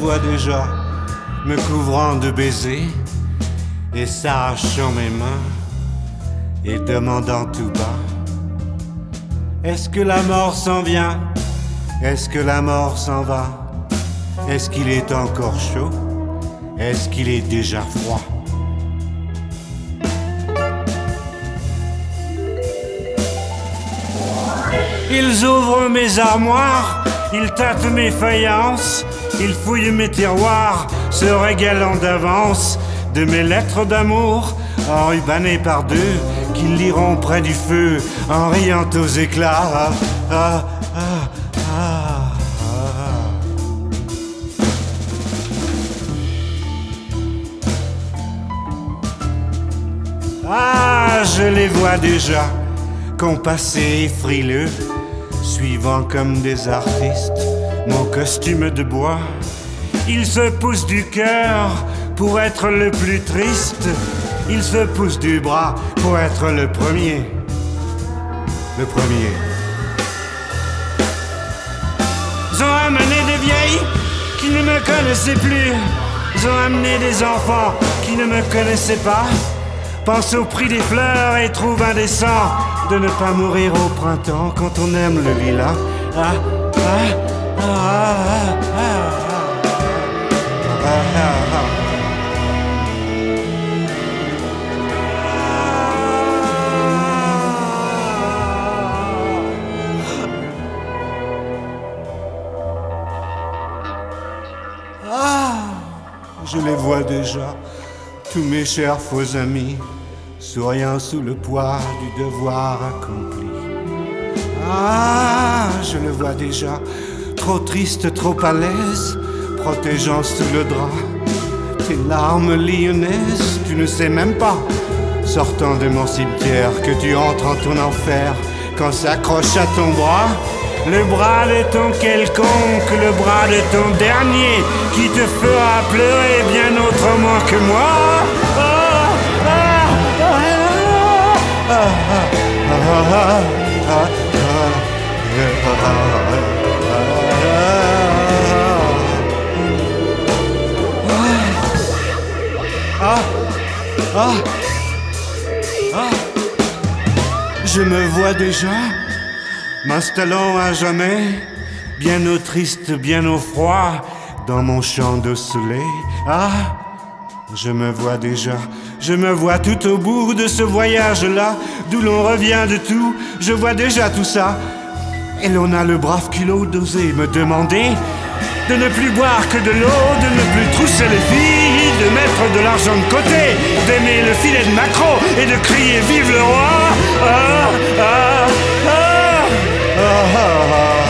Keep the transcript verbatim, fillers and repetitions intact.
vois déjà me couvrant de baisers et s'arrachant mes mains et demandant tout bas: est-ce que la mort s'en vient? Est-ce que la mort s'en va? Est-ce qu'il est encore chaud? Est-ce qu'il est déjà froid? Ils ouvrent mes armoires, ils tâtent mes faïences, ils fouillent mes tiroirs, se régalant d'avance de mes lettres d'amour, enrubannées par deux, qu'ils liront près du feu, en riant aux éclats. Ah, ah, ah, ah. Ah, je les vois déjà, compassés et frileux, suivant comme des artistes mon costume de bois. Ils se poussent du cœur pour être le plus triste, ils se poussent du bras pour être le premier. Le premier. Ils ont amené des vieilles qui ne me connaissaient plus, ils ont amené des enfants qui ne me connaissaient pas. Pense au prix des fleurs et trouve indécent de ne pas mourir au printemps quand on aime le lilas. Ah, ah, ah, ah, ah, ah, ah, ah. Ah, je les vois déjà, tous mes chers faux amis, souriant sous le poids du devoir accompli. Ah, je le vois déjà, trop triste, trop à l'aise, protégeant sous le drap tes larmes lyonnaises. Tu ne sais même pas, sortant de mon cimetière, que tu entres en ton enfer quand s'accroche à ton bras le bras de ton quelconque, le bras de ton dernier, qui te fera pleurer bien autrement que moi. Ah, ah, ah, ah, ah, ah, ah, ah, ah. Je me vois déjà m'installant à jamais, bien au triste, bien au froid, dans mon champ de soleil. Ah, je me vois déjà, je me vois tout au bout de ce voyage-là, d'où l'on revient de tout, je vois déjà tout ça. Et l'on a le brave culot d'oser me demander de ne plus boire que de l'eau, de ne plus trousser les filles, de mettre de l'argent de côté, d'aimer le filet de maquereau et de crier vive le roi. Ah, ah, ah. Ah, ah, ah.